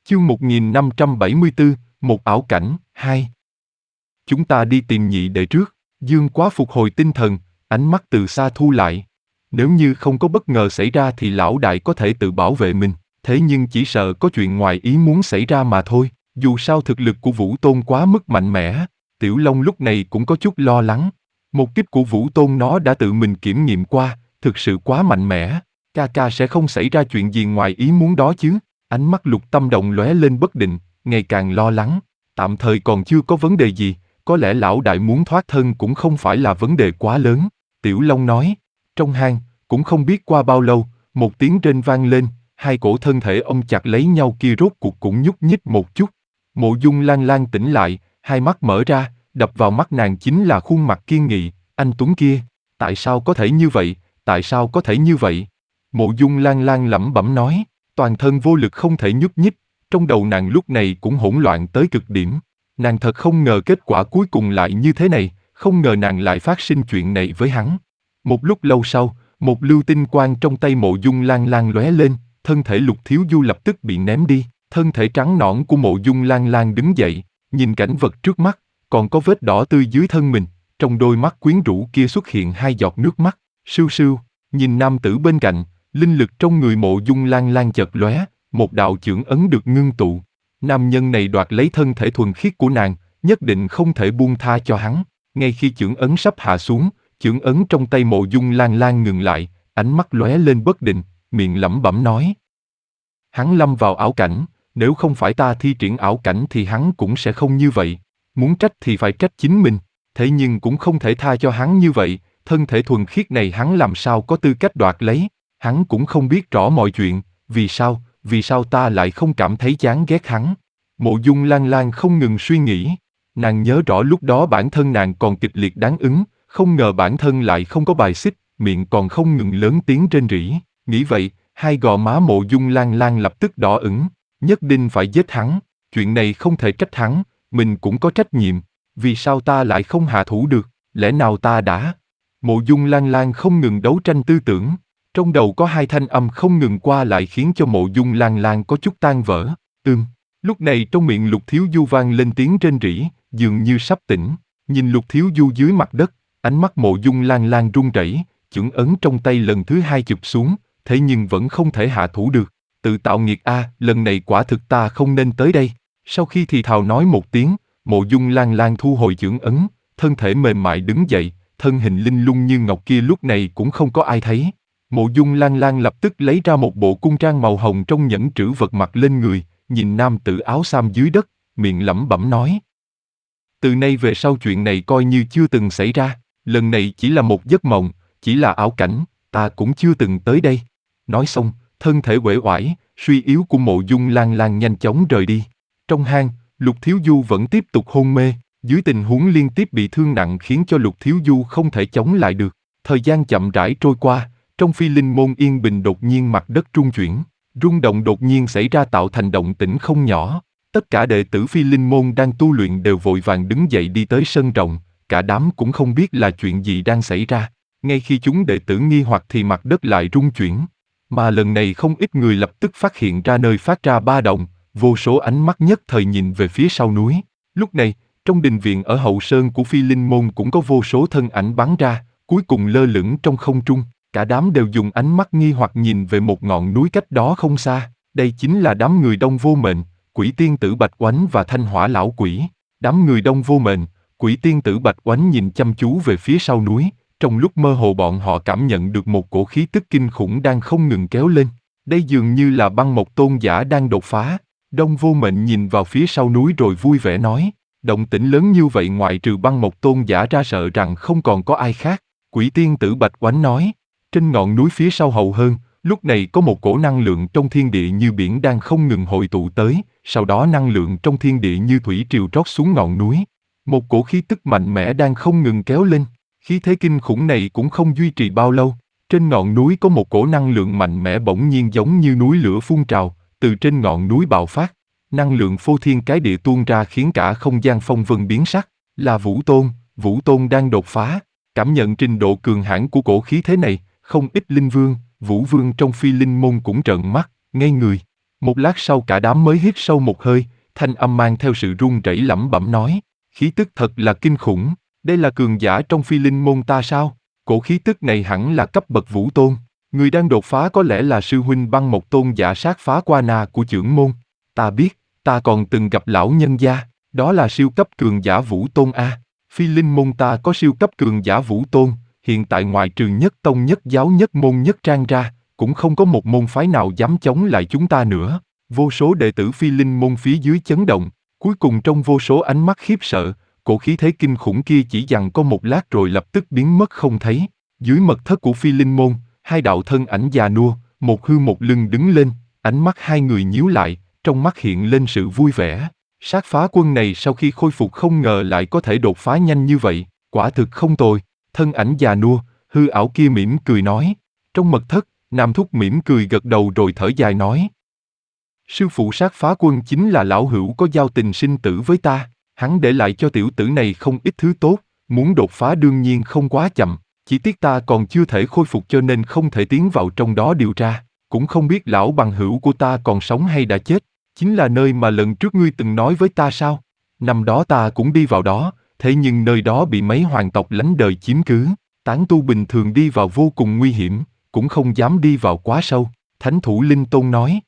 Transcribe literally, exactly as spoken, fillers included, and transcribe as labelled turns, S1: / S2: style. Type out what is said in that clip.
S1: Chương một nghìn năm trăm bảy mươi tư, một ảo cảnh, hai. Chúng ta đi tìm nhị đệ trước. Dương Quá phục hồi tinh thần, ánh mắt từ xa thu lại. Nếu như không có bất ngờ xảy ra thì lão đại có thể tự bảo vệ mình, thế nhưng chỉ sợ có chuyện ngoài ý muốn xảy ra mà thôi. Dù sao thực lực của Vũ Tôn quá mức mạnh mẽ, Tiểu Long lúc này cũng có chút lo lắng. Một kích của Vũ Tôn nó đã tự mình kiểm nghiệm qua, thực sự quá mạnh mẽ. Ca ca sẽ không xảy ra chuyện gì ngoài ý muốn đó chứ? Ánh mắt Lục Tâm Động lóe lên bất định, ngày càng lo lắng. Tạm thời còn chưa có vấn đề gì, có lẽ lão đại muốn thoát thân cũng không phải là vấn đề quá lớn. Tiểu Long nói. Trong hang, cũng không biết qua bao lâu, một tiếng rên vang lên, hai cổ thân thể ôm chặt lấy nhau kia rốt cuộc cũng nhúc nhích một chút. Mộ Dung Lan Lan tỉnh lại, hai mắt mở ra, đập vào mắt nàng chính là khuôn mặt kiên nghị, anh Tuấn kia. Tại sao có thể như vậy, tại sao có thể như vậy? Mộ Dung Lan Lan lẩm bẩm nói, toàn thân vô lực không thể nhúc nhích, trong đầu nàng lúc này cũng hỗn loạn tới cực điểm. Nàng thật không ngờ kết quả cuối cùng lại như thế này, không ngờ nàng lại phát sinh chuyện này với hắn. Một lúc lâu sau, một lưu tinh quang trong tay Mộ Dung Lan Lan lóe lên, thân thể Lục Thiếu Du lập tức bị ném đi, thân thể trắng nõn của Mộ Dung Lan Lan đứng dậy, nhìn cảnh vật trước mắt, còn có vết đỏ tươi dưới thân mình, trong đôi mắt quyến rũ kia xuất hiện hai giọt nước mắt, sưu sưu, nhìn nam tử bên cạnh, linh lực trong người Mộ Dung Lan Lan chợt lóe, một đạo chưởng ấn được ngưng tụ. Nam nhân này đoạt lấy thân thể thuần khiết của nàng, nhất định không thể buông tha cho hắn. Ngay khi chưởng ấn sắp hạ xuống, chưởng ấn trong tay Mộ Dung Lan Lan ngừng lại, ánh mắt lóe lên bất định, miệng lẩm bẩm nói. Hắn lâm vào ảo cảnh, nếu không phải ta thi triển ảo cảnh thì hắn cũng sẽ không như vậy. Muốn trách thì phải trách chính mình, thế nhưng cũng không thể tha cho hắn như vậy, thân thể thuần khiết này hắn làm sao có tư cách đoạt lấy. Hắn cũng không biết rõ mọi chuyện, vì sao, vì sao ta lại không cảm thấy chán ghét hắn. Mộ Dung Lan Lan không ngừng suy nghĩ, nàng nhớ rõ lúc đó bản thân nàng còn kịch liệt đáng ứng, không ngờ bản thân lại không có bài xích, miệng còn không ngừng lớn tiếng rên rỉ. Nghĩ vậy, hai gò má Mộ Dung Lan Lan lập tức đỏ ửng, nhất định phải giết hắn, chuyện này không thể trách hắn, mình cũng có trách nhiệm, vì sao ta lại không hạ thủ được, lẽ nào ta đã... Mộ Dung Lan Lan không ngừng đấu tranh tư tưởng. Trong đầu có hai thanh âm không ngừng qua lại khiến cho Mộ Dung Lan Lan có chút tan vỡ. Ừm, lúc này trong miệng Lục Thiếu Du vang lên tiếng rên rỉ, dường như sắp tỉnh. Nhìn Lục Thiếu Du dưới mặt đất, ánh mắt Mộ Dung Lan Lan run rẩy, chưởng ấn trong tay lần thứ hai chụp xuống, thế nhưng vẫn không thể hạ thủ được. Tự tạo nghiệt a, lần này quả thực ta không nên tới đây. Sau khi thì thào nói một tiếng, Mộ Dung Lan Lan thu hồi chưởng ấn, thân thể mềm mại đứng dậy, thân hình linh lung như ngọc kia lúc này cũng không có ai thấy. Mộ Dung Lan Lan lập tức lấy ra một bộ cung trang màu hồng trong nhẫn trữ vật mặc lên người, nhìn nam tử áo xám dưới đất, miệng lẩm bẩm nói. Từ nay về sau chuyện này coi như chưa từng xảy ra, lần này chỉ là một giấc mộng, chỉ là ảo cảnh, ta cũng chưa từng tới đây. Nói xong, thân thể uể oải, suy yếu của Mộ Dung Lan Lan nhanh chóng rời đi. Trong hang, Lục Thiếu Du vẫn tiếp tục hôn mê, dưới tình huống liên tiếp bị thương nặng khiến cho Lục Thiếu Du không thể chống lại được. Thời gian chậm rãi trôi qua. Trong Phi Linh môn yên bình đột nhiên mặt đất rung chuyển, rung động đột nhiên xảy ra tạo thành động tĩnh không nhỏ. Tất cả đệ tử Phi Linh môn đang tu luyện đều vội vàng đứng dậy đi tới sân rộng, cả đám cũng không biết là chuyện gì đang xảy ra. Ngay khi chúng đệ tử nghi hoặc thì mặt đất lại rung chuyển, mà lần này không ít người lập tức phát hiện ra nơi phát ra ba động, vô số ánh mắt nhất thời nhìn về phía sau núi. Lúc này, trong đình viện ở hậu sơn của Phi Linh môn cũng có vô số thân ảnh bắn ra, cuối cùng lơ lửng trong không trung. Cả đám đều dùng ánh mắt nghi hoặc nhìn về một ngọn núi cách đó không xa. Đây chính là đám người Đông Vô Mệnh, Quỷ Tiên Tử Bạch Oánh và Thanh Hỏa Lão Quỷ. Đám người Đông Vô Mệnh, Quỷ Tiên Tử Bạch Oánh nhìn chăm chú về phía sau núi. Trong lúc mơ hồ bọn họ cảm nhận được một cổ khí tức kinh khủng đang không ngừng kéo lên. Đây dường như là băng mộc tôn giả đang đột phá. Đông Vô Mệnh nhìn vào phía sau núi rồi vui vẻ nói. Động tĩnh lớn như vậy ngoại trừ băng mộc tôn giả ra sợ rằng không còn có ai khác. Quỷ Tiên Tử Bạch Oánh nói. Trên ngọn núi phía sau hậu hơn, lúc này có một cổ năng lượng trong thiên địa như biển đang không ngừng hội tụ tới, sau đó năng lượng trong thiên địa như thủy triều trót xuống ngọn núi. Một cổ khí tức mạnh mẽ đang không ngừng kéo lên, khí thế kinh khủng này cũng không duy trì bao lâu. Trên ngọn núi có một cổ năng lượng mạnh mẽ bỗng nhiên giống như núi lửa phun trào, từ trên ngọn núi bạo phát. Năng lượng phô thiên cái địa tuôn ra khiến cả không gian phong vân biến sắc, là Vũ Tôn, Vũ Tôn đang đột phá. Cảm nhận trình độ cường hãn của cổ khí thế này, không ít linh vương, vũ vương trong Phi Linh môn cũng trợn mắt, ngây người. Một lát sau cả đám mới hít sâu một hơi, thanh âm mang theo sự run rẩy lẩm bẩm nói, khí tức thật là kinh khủng, đây là cường giả trong phi linh môn ta sao? Cổ khí tức này hẳn là cấp bậc vũ tôn, người đang đột phá có lẽ là sư huynh Băng Mộc Tôn giả sát phá qua na của chưởng môn. Ta biết, ta còn từng gặp lão nhân gia, đó là siêu cấp cường giả vũ tôn a. Phi linh môn ta có siêu cấp cường giả vũ tôn, hiện tại ngoại trừ nhất tông nhất giáo nhất môn nhất trang ra, cũng không có một môn phái nào dám chống lại chúng ta nữa. Vô số đệ tử phi linh môn phía dưới chấn động, cuối cùng trong vô số ánh mắt khiếp sợ, cổ khí thế kinh khủng kia chỉ dằn có một lát rồi lập tức biến mất không thấy. Dưới mật thất của phi linh môn, hai đạo thân ảnh già nua, một hư một lưng đứng lên, ánh mắt hai người nhíu lại, trong mắt hiện lên sự vui vẻ. Sát phá quân này sau khi khôi phục không ngờ lại có thể đột phá nhanh như vậy, quả thực không tồi. Thân ảnh già nua, hư ảo kia mỉm cười nói. Trong mật thất, Nam Thúc mỉm cười gật đầu rồi thở dài nói. Sư phụ sát phá quân chính là lão hữu có giao tình sinh tử với ta, hắn để lại cho tiểu tử này không ít thứ tốt, muốn đột phá đương nhiên không quá chậm, chỉ tiếc ta còn chưa thể khôi phục cho nên không thể tiến vào trong đó điều tra, cũng không biết lão bằng hữu của ta còn sống hay đã chết, chính là nơi mà lần trước ngươi từng nói với ta sao? Năm đó ta cũng đi vào đó, thế nhưng nơi đó bị mấy hoàng tộc lánh đời chiếm cứ, tán tu bình thường đi vào vô cùng nguy hiểm, cũng không dám đi vào quá sâu. Thánh thủ Linh Tôn nói,